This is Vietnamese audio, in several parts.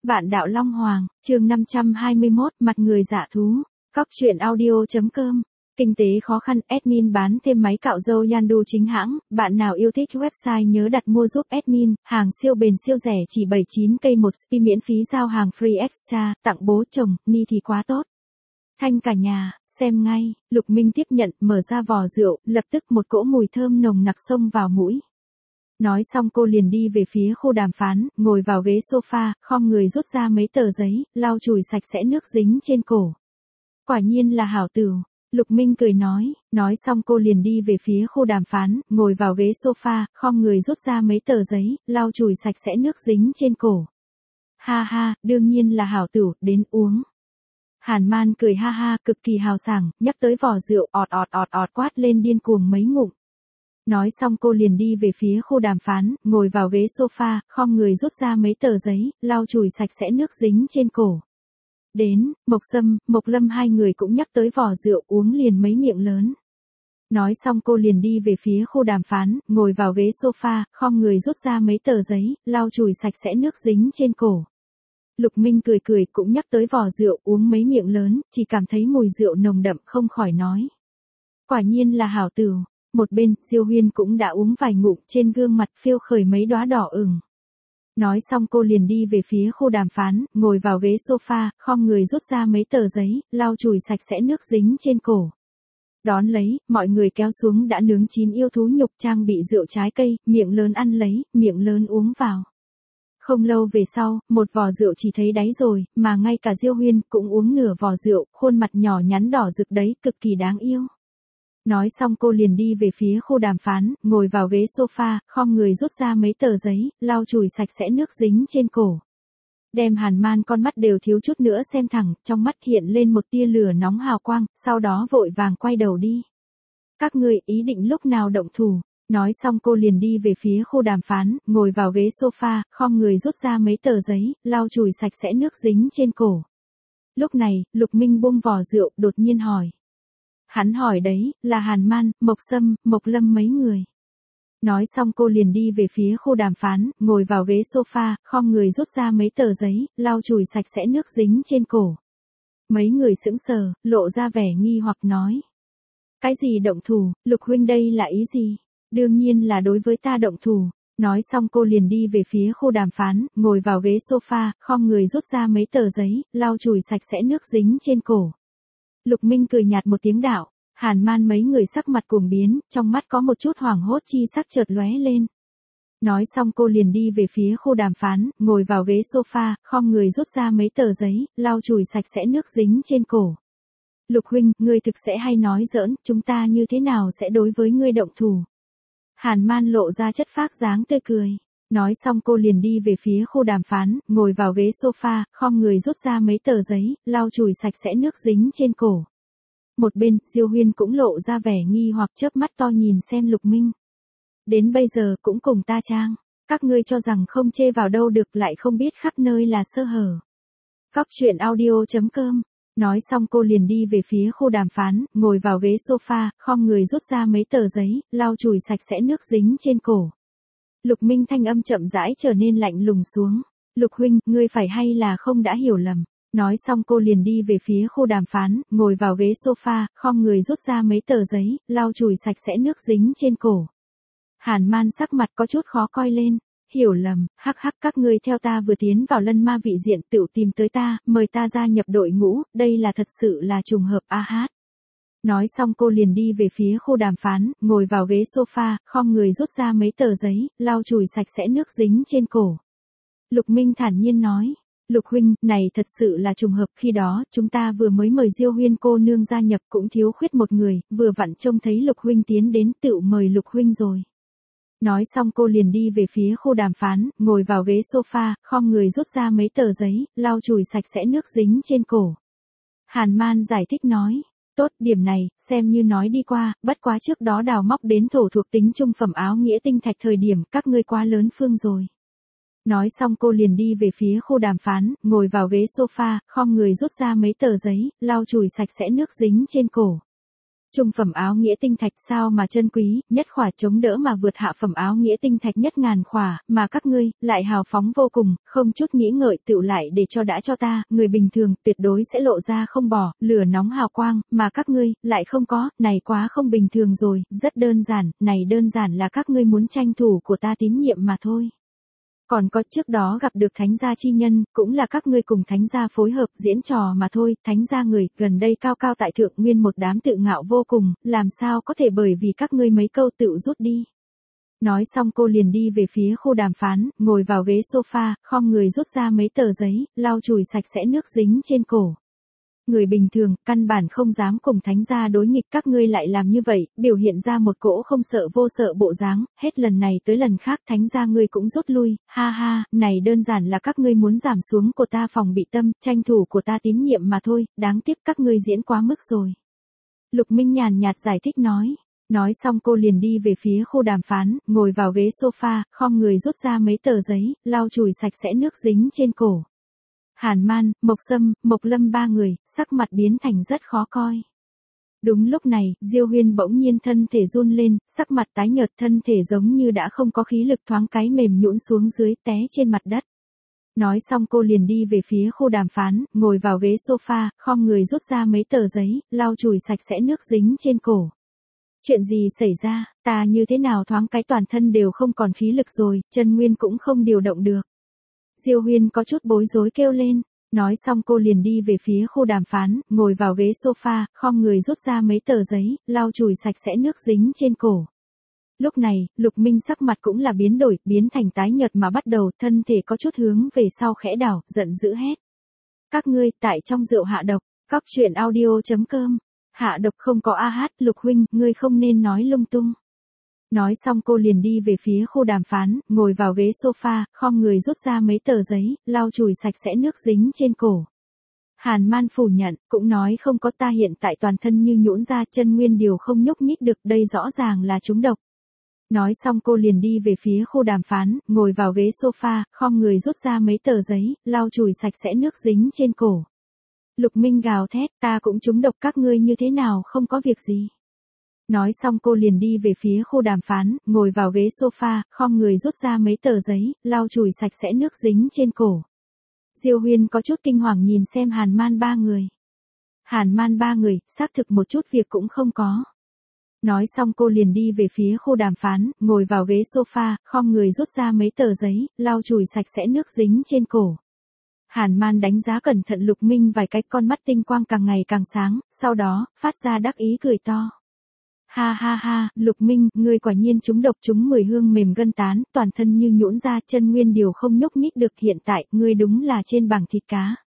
Bạn đạo Long Hoàng, chương 521, mặt người dạ thú. Cóc truyện audio.com. Kinh tế khó khăn, admin bán thêm máy cạo râu Yandu chính hãng. Bạn nào yêu thích website nhớ đặt mua giúp admin. Hàng siêu bền siêu rẻ chỉ 79k một spi, miễn phí giao hàng free extra. Tặng bố chồng, ni thì quá tốt. Thanh cả nhà, xem ngay. Lục Minh tiếp nhận, mở ra vò rượu, lập tức một cỗ mùi thơm nồng nặc xông vào mũi. Nói xong cô liền đi về phía khu đàm phán, ngồi vào ghế sofa, khom người rút ra mấy tờ giấy, lau chùi sạch sẽ nước dính trên cổ. Quả nhiên là hảo tửu, Lục Minh cười nói xong cô liền đi về phía khu đàm phán, ngồi vào ghế sofa, khom người rút ra mấy tờ giấy, lau chùi sạch sẽ nước dính trên cổ. Ha ha, đương nhiên là hảo tửu, đến uống. Hàn Man cười ha ha, cực kỳ hào sảng, nhắc tới vò rượu, ọt quát lên điên cuồng mấy ngụm. Nói xong cô liền đi về phía khu đàm phán, ngồi vào ghế sofa, khom người rút ra mấy tờ giấy, lau chùi sạch sẽ nước dính trên cổ. Đến, Mộc Sâm, Mộc Lâm hai người cũng nhắc tới vò rượu, uống liền mấy miệng lớn. Nói xong cô liền đi về phía khu đàm phán, ngồi vào ghế sofa, khom người rút ra mấy tờ giấy, lau chùi sạch sẽ nước dính trên cổ. Lục Minh cười cũng nhắc tới vò rượu, uống mấy miệng lớn, chỉ cảm thấy mùi rượu nồng đậm không khỏi nói. Quả nhiên là hảo tửu. Một bên, Diêu Huyên cũng đã uống vài ngụm, trên gương mặt phiêu khởi mấy đóa đỏ ửng. Nói xong cô liền đi về phía khu đàm phán, ngồi vào ghế sofa, khom người rút ra mấy tờ giấy, lau chùi sạch sẽ nước dính trên cổ. Đón lấy, mọi người kéo xuống đã nướng chín yêu thú nhục, trang bị rượu trái cây, miệng lớn ăn lấy, miệng lớn uống vào. Không lâu về sau, một vò rượu chỉ thấy đáy rồi, mà ngay cả Diêu Huyên cũng uống nửa vò rượu, khuôn mặt nhỏ nhắn đỏ rực đấy, cực kỳ đáng yêu. Nói xong cô liền đi về phía khu đàm phán, ngồi vào ghế sofa, khom người rút ra mấy tờ giấy, lau chùi sạch sẽ nước dính trên cổ. Đem Hàn Man con mắt đều thiếu chút nữa xem thẳng, trong mắt hiện lên một tia lửa nóng hào quang, sau đó vội vàng quay đầu đi. Các ngươi ý định lúc nào động thủ? Nói xong cô liền đi về phía khu đàm phán, ngồi vào ghế sofa, khom người rút ra mấy tờ giấy, lau chùi sạch sẽ nước dính trên cổ. Lúc này, Lục Minh buông vò rượu, đột nhiên hỏi. Hắn hỏi đấy, là Hàn Man, Mộc Sâm, Mộc Lâm mấy người. Nói xong cô liền đi về phía khu đàm phán, ngồi vào ghế sofa, khom người rút ra mấy tờ giấy, lau chùi sạch sẽ nước dính trên cổ. Mấy người sững sờ, lộ ra vẻ nghi hoặc nói. Cái gì động thủ, Lục huynh đây là ý gì? Đương nhiên là đối với ta động thủ. Nói xong cô liền đi về phía khu đàm phán, ngồi vào ghế sofa, khom người rút ra mấy tờ giấy, lau chùi sạch sẽ nước dính trên cổ. Lục Minh cười nhạt một tiếng đạo, Hàn Man mấy người sắc mặt cuồng biến, trong mắt có một chút hoảng hốt chi sắc chợt lóe lên. Nói xong cô liền đi về phía khu đàm phán, ngồi vào ghế sofa, khom người rút ra mấy tờ giấy, lau chùi sạch sẽ nước dính trên cổ. Lục huynh, ngươi thực sẽ hay nói giỡn, chúng ta như thế nào sẽ đối với ngươi động thủ? Hàn Man lộ ra chất phác dáng tươi cười. Nói xong cô liền đi về phía khu đàm phán, ngồi vào ghế sofa, khom người rút ra mấy tờ giấy, lau chùi sạch sẽ nước dính trên cổ. Một bên, Diêu Huyên cũng lộ ra vẻ nghi hoặc chớp mắt to nhìn xem Lục Minh. Đến bây giờ cũng cùng ta trang, các ngươi cho rằng không chê vào đâu được lại không biết khắp nơi là sơ hở. Cóc truyện audio.com. Nói xong cô liền đi về phía khu đàm phán, ngồi vào ghế sofa, khom người rút ra mấy tờ giấy, lau chùi sạch sẽ nước dính trên cổ. Lục Minh thanh âm chậm rãi trở nên lạnh lùng xuống. Lục huynh, ngươi phải hay là không đã hiểu lầm. Nói xong cô liền đi về phía khu đàm phán, ngồi vào ghế sofa, khom người rút ra mấy tờ giấy, lau chùi sạch sẽ nước dính trên cổ. Hàn Man sắc mặt có chút khó coi lên. Hiểu lầm, hắc các ngươi theo ta vừa tiến vào Lân Ma vị diện tự tìm tới ta, mời ta gia nhập đội ngũ, đây là thật sự là trùng hợp a hát. Nói xong cô liền đi về phía khu đàm phán, ngồi vào ghế sofa, khom người rút ra mấy tờ giấy, lau chùi sạch sẽ nước dính trên cổ. Lục Minh thản nhiên nói, Lục huynh, này thật sự là trùng hợp, khi đó, chúng ta vừa mới mời Diêu Huyên cô nương gia nhập cũng thiếu khuyết một người, vừa vặn trông thấy Lục huynh tiến đến tự mời Lục huynh rồi. Nói xong cô liền đi về phía khu đàm phán, ngồi vào ghế sofa, khom người rút ra mấy tờ giấy, lau chùi sạch sẽ nước dính trên cổ. Hàn Man giải thích nói, tốt, điểm này, xem như nói đi qua, bất quá trước đó đào móc đến thổ thuộc tính trung phẩm áo nghĩa tinh thạch thời điểm, các ngươi quá lớn phương rồi. Nói xong cô liền đi về phía khu đàm phán, ngồi vào ghế sofa, khom người rút ra mấy tờ giấy, lau chùi sạch sẽ nước dính trên cổ. Trung phẩm áo nghĩa tinh thạch sao mà chân quý, nhất khỏa chống đỡ mà vượt hạ phẩm áo nghĩa tinh thạch nhất ngàn khỏa, mà các ngươi, lại hào phóng vô cùng, không chút nghĩ ngợi tựu lại để cho đã cho ta, người bình thường, tuyệt đối sẽ lộ ra không bỏ, lửa nóng hào quang, mà các ngươi, lại không có, này quá không bình thường rồi, rất đơn giản, này đơn giản là các ngươi muốn tranh thủ của ta tín nhiệm mà thôi. Còn có trước đó gặp được thánh gia chi nhân, cũng là các ngươi cùng thánh gia phối hợp diễn trò mà thôi, thánh gia người, gần đây cao cao tại thượng nguyên một đám tự ngạo vô cùng, làm sao có thể bởi vì các ngươi mấy câu tự rút đi. Nói xong cô liền đi về phía khu đàm phán, ngồi vào ghế sofa, khom người rút ra mấy tờ giấy, lau chùi sạch sẽ nước dính trên cổ. Người bình thường, căn bản không dám cùng thánh gia đối nghịch, các ngươi lại làm như vậy, biểu hiện ra một cỗ không sợ vô sợ bộ dáng, hết lần này tới lần khác thánh gia ngươi cũng rút lui, ha ha, này đơn giản là các ngươi muốn giảm xuống của ta phòng bị tâm, tranh thủ của ta tín nhiệm mà thôi, đáng tiếc các ngươi diễn quá mức rồi. Lục Minh nhàn nhạt giải thích nói. Nói xong cô liền đi về phía khu đàm phán, ngồi vào ghế sofa, khom người rút ra mấy tờ giấy, lau chùi sạch sẽ nước dính trên cổ. Hàn Man, Mộc Sâm, Mộc Lâm ba người, sắc mặt biến thành rất khó coi. Đúng lúc này, Diêu Huyên bỗng nhiên thân thể run lên, sắc mặt tái nhợt, thân thể giống như đã không có khí lực, thoáng cái mềm nhũn xuống dưới, té trên mặt đất. Nói xong cô liền đi về phía khu đàm phán, ngồi vào ghế sofa, khom người rút ra mấy tờ giấy, lau chùi sạch sẽ nước dính trên cổ. Chuyện gì xảy ra, ta như thế nào thoáng cái toàn thân đều không còn khí lực rồi, chân nguyên cũng không điều động được. Diêu Huyên có chút bối rối kêu lên, nói xong cô liền đi về phía khu đàm phán, ngồi vào ghế sofa, khom người rút ra mấy tờ giấy, lau chùi sạch sẽ nước dính trên cổ. Lúc này, Lục Minh sắc mặt cũng là biến đổi, biến thành tái nhợt mà bắt đầu, thân thể có chút hướng về sau khẽ đảo, giận dữ hét. Các ngươi, tại trong rượu hạ độc, Cóc Truyện Audio.com. Hạ độc không có a hát, Lục huynh, ngươi không nên nói lung tung. Nói xong cô liền đi về phía khu đàm phán, ngồi vào ghế sofa, khom người rút ra mấy tờ giấy, lau chùi sạch sẽ nước dính trên cổ. Hàn Man phủ nhận, cũng nói không có, ta hiện tại toàn thân như nhũn ra, chân nguyên điều không nhúc nhích được, đây rõ ràng là trúng độc. Nói xong cô liền đi về phía khu đàm phán, ngồi vào ghế sofa, khom người rút ra mấy tờ giấy, lau chùi sạch sẽ nước dính trên cổ. Lục Minh gào thét, ta cũng trúng độc, các ngươi như thế nào không có việc gì. Nói xong cô liền đi về phía khu đàm phán, ngồi vào ghế sofa, khom người rút ra mấy tờ giấy, lau chùi sạch sẽ nước dính trên cổ. Diêu Huyên có chút kinh hoàng nhìn xem Hàn Man ba người. Hàn Man ba người, xác thực một chút việc cũng không có. Nói xong cô liền đi về phía khu đàm phán, ngồi vào ghế sofa, khom người rút ra mấy tờ giấy, lau chùi sạch sẽ nước dính trên cổ. Hàn Man đánh giá cẩn thận Lục Minh vài cái, con mắt tinh quang càng ngày càng sáng, sau đó, phát ra đắc ý cười to. Ha ha ha, Lục Minh, ngươi quả nhiên trúng độc, trúng 10 hương mềm gân tán, toàn thân như nhũn ra, chân nguyên điều không nhúc nhích được, hiện tại, ngươi đúng là trên bảng thịt cá.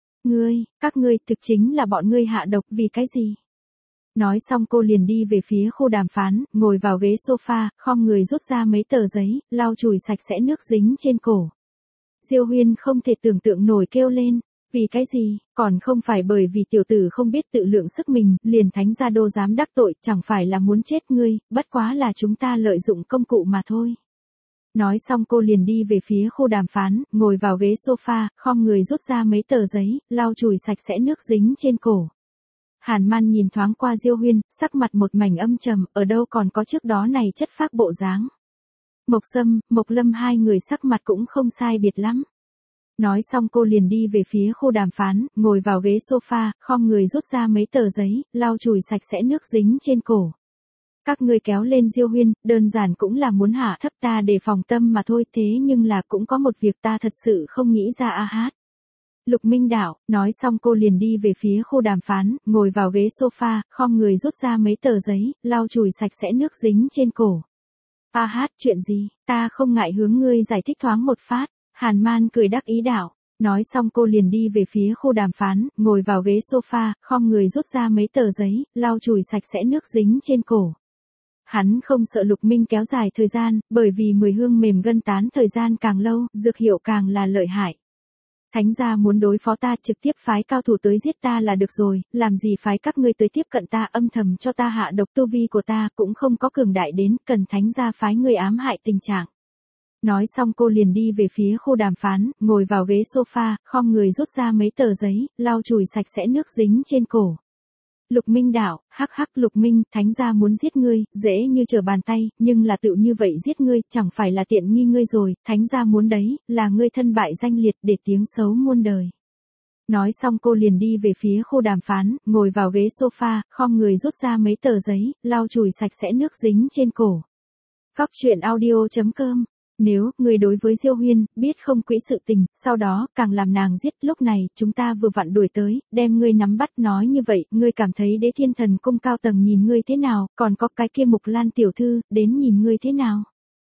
Các ngươi, thực chính là bọn ngươi hạ độc, vì cái gì? Nói xong cô liền đi về phía khu đàm phán, ngồi vào ghế sofa, khom người rút ra mấy tờ giấy, lau chùi sạch sẽ nước dính trên cổ. Diêu Huyên không thể tưởng tượng nổi kêu lên, vì cái gì, còn không phải bởi vì tiểu tử không biết tự lượng sức mình, liền thánh gia đô dám đắc tội, chẳng phải là muốn chết ngươi, bất quá là chúng ta lợi dụng công cụ mà thôi. Nói xong cô liền đi về phía khu đàm phán, ngồi vào ghế sofa, khom người rút ra mấy tờ giấy, lau chùi sạch sẽ nước dính trên cổ. Hàn Man nhìn thoáng qua Diêu Huyên, sắc mặt một mảnh âm trầm, ở đâu còn có trước đó này chất phác bộ dáng. Mộc Sâm, Mộc Lâm hai người sắc mặt cũng không sai biệt lắm. Nói xong cô liền đi về phía khu đàm phán, ngồi vào ghế sofa, khom người rút ra mấy tờ giấy, lau chùi sạch sẽ nước dính trên cổ. Các ngươi kéo lên Diêu Huyên, đơn giản cũng là muốn hạ thấp ta để phòng tâm mà thôi, thế nhưng là cũng có một việc ta thật sự không nghĩ ra a hát. Lục Minh đạo, nói xong cô liền đi về phía khu đàm phán, ngồi vào ghế sofa, khom người rút ra mấy tờ giấy, lau chùi sạch sẽ nước dính trên cổ. A hát, chuyện gì, ta không ngại hướng ngươi giải thích thoáng một phát. Hàn Man cười đắc ý đạo. Nói xong cô liền đi về phía khu đàm phán, ngồi vào ghế sofa, khom người rút ra mấy tờ giấy, lau chùi sạch sẽ nước dính trên cổ. Hắn không sợ Lục Minh kéo dài thời gian, bởi vì 10 hương mềm gân tán thời gian càng lâu, dược hiệu càng là lợi hại. Thánh gia muốn đối phó ta, trực tiếp phái cao thủ tới giết ta là được rồi, làm gì phái các ngươi tới tiếp cận ta, âm thầm cho ta hạ độc, tu vi của ta cũng không có cường đại đến, cần thánh gia phái người ám hại tình trạng. Nói xong cô liền đi về phía khu đàm phán, ngồi vào ghế sofa, khom người rút ra mấy tờ giấy, lau chùi sạch sẽ nước dính trên cổ. Lục Minh đạo, hắc hắc Lục Minh, thánh gia muốn giết ngươi, dễ như trở bàn tay, nhưng là tự như vậy giết ngươi, chẳng phải là tiện nghi ngươi rồi, thánh gia muốn đấy, là ngươi thân bại danh liệt để tiếng xấu muôn đời. Nói xong cô liền đi về phía khu đàm phán, ngồi vào ghế sofa, khom người rút ra mấy tờ giấy, lau chùi sạch sẽ nước dính trên cổ. Cóc truyện audio.com. Nếu, người đối với Diêu Huyên, biết không quỹ sự tình, sau đó, càng làm nàng giết, lúc này, chúng ta vừa vặn đuổi tới, đem ngươi nắm bắt nói như vậy, ngươi cảm thấy Đế Thiên Thần Cung cao tầng nhìn ngươi thế nào, còn có cái kia Mục Lan tiểu thư, đến nhìn ngươi thế nào.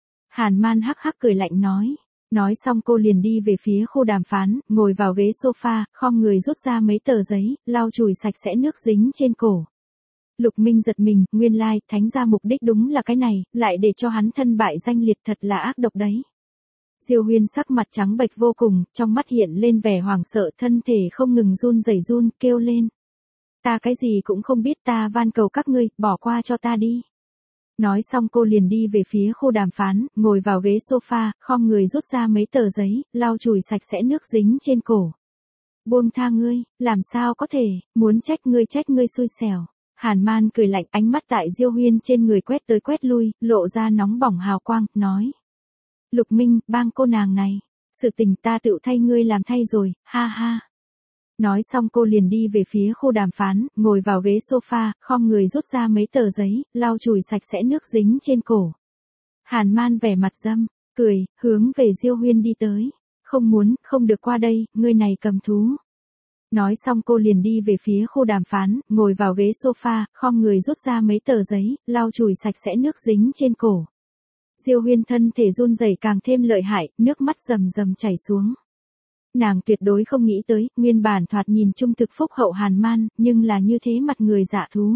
Hàn Man hắc hắc cười lạnh nói. Nói xong cô liền đi về phía khu đàm phán, ngồi vào ghế sofa, khom người rút ra mấy tờ giấy, lau chùi sạch sẽ nước dính trên cổ. Lục Minh giật mình, nguyên lai, thánh gia mục đích đúng là cái này, lại để cho hắn thân bại danh liệt thật là ác độc đấy. Diêu Huyên sắc mặt trắng bệch vô cùng, trong mắt hiện lên vẻ hoảng sợ, thân thể không ngừng run rẩy run, kêu lên. Ta cái gì cũng không biết, ta van cầu các ngươi, bỏ qua cho ta đi. Nói xong cô liền đi về phía khu đàm phán, ngồi vào ghế sofa, khom người rút ra mấy tờ giấy, lau chùi sạch sẽ nước dính trên cổ. Buông tha ngươi, làm sao có thể, muốn trách ngươi xui xẻo. Hàn Man cười lạnh, ánh mắt tại Diêu Huyên trên người quét tới quét lui, lộ ra nóng bỏng hào quang, nói. Lục Minh, bang cô nàng này, sự tình ta tự thay ngươi làm thay rồi, ha ha. Nói xong cô liền đi về phía khu đàm phán, ngồi vào ghế sofa, khom người rút ra mấy tờ giấy, lau chùi sạch sẽ nước dính trên cổ. Hàn Man vẻ mặt dâm, cười, hướng về Diêu Huyên đi tới. Không muốn, không được qua đây, ngươi này cầm thú. Nói xong cô liền đi về phía khu đàm phán, ngồi vào ghế sofa, khom người rút ra mấy tờ giấy, lau chùi sạch sẽ nước dính trên cổ. Diêu Huyên thân thể run rẩy càng thêm lợi hại, nước mắt rầm rầm chảy xuống. Nàng tuyệt đối không nghĩ tới, nguyên bản thoạt nhìn trung thực phúc hậu Hàn Man, nhưng là như thế mặt người dạ thú.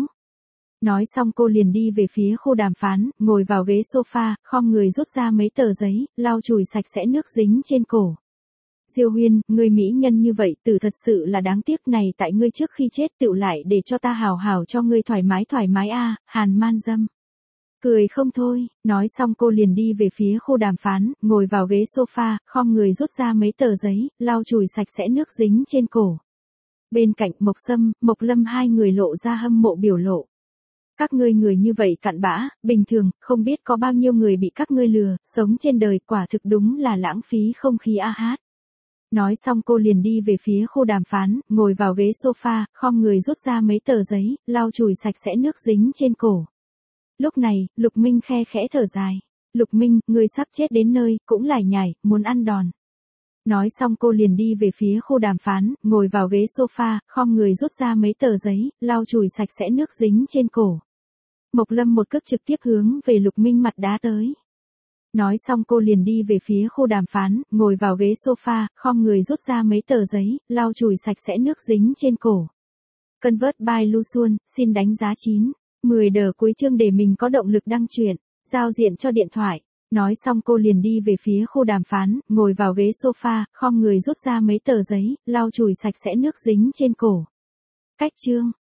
Nói xong cô liền đi về phía khu đàm phán, ngồi vào ghế sofa, khom người rút ra mấy tờ giấy, lau chùi sạch sẽ nước dính trên cổ. Diêu Huyên, ngươi mỹ nhân như vậy, tử thật sự là đáng tiếc này tại ngươi trước khi chết tựu lại để cho ta hào hào cho ngươi thoải mái a, Hàn Man dâm. Cười không thôi, nói xong cô liền đi về phía khu đàm phán, ngồi vào ghế sofa, khom người rút ra mấy tờ giấy, lau chùi sạch sẽ nước dính trên cổ. Bên cạnh Mộc Sâm, Mộc Lâm hai người lộ ra hâm mộ biểu lộ. Các ngươi người như vậy cặn bã, bình thường, không biết có bao nhiêu người bị các ngươi lừa, sống trên đời quả thực đúng là lãng phí không khí a hát. Nói xong cô liền đi về phía khu đàm phán, ngồi vào ghế sofa, khom người rút ra mấy tờ giấy, lau chùi sạch sẽ nước dính trên cổ. Lúc này, Lục Minh khe khẽ thở dài. Lục Minh, ngươi sắp chết đến nơi, cũng lải nhải, muốn ăn đòn. Nói xong cô liền đi về phía khu đàm phán, ngồi vào ghế sofa, khom người rút ra mấy tờ giấy, lau chùi sạch sẽ nước dính trên cổ. Mộc Lâm một cước trực tiếp hướng về Lục Minh mặt đá tới. Nói xong cô liền đi về phía khu đàm phán, ngồi vào ghế sofa, khom người rút ra mấy tờ giấy, lau chùi sạch sẽ nước dính trên cổ. Convert by Luxuan, xin đánh giá 9. 10 đờ cuối chương để mình có động lực đăng truyện, giao diện cho điện thoại. Nói xong cô liền đi về phía khu đàm phán, ngồi vào ghế sofa, khom người rút ra mấy tờ giấy, lau chùi sạch sẽ nước dính trên cổ. Cách chương.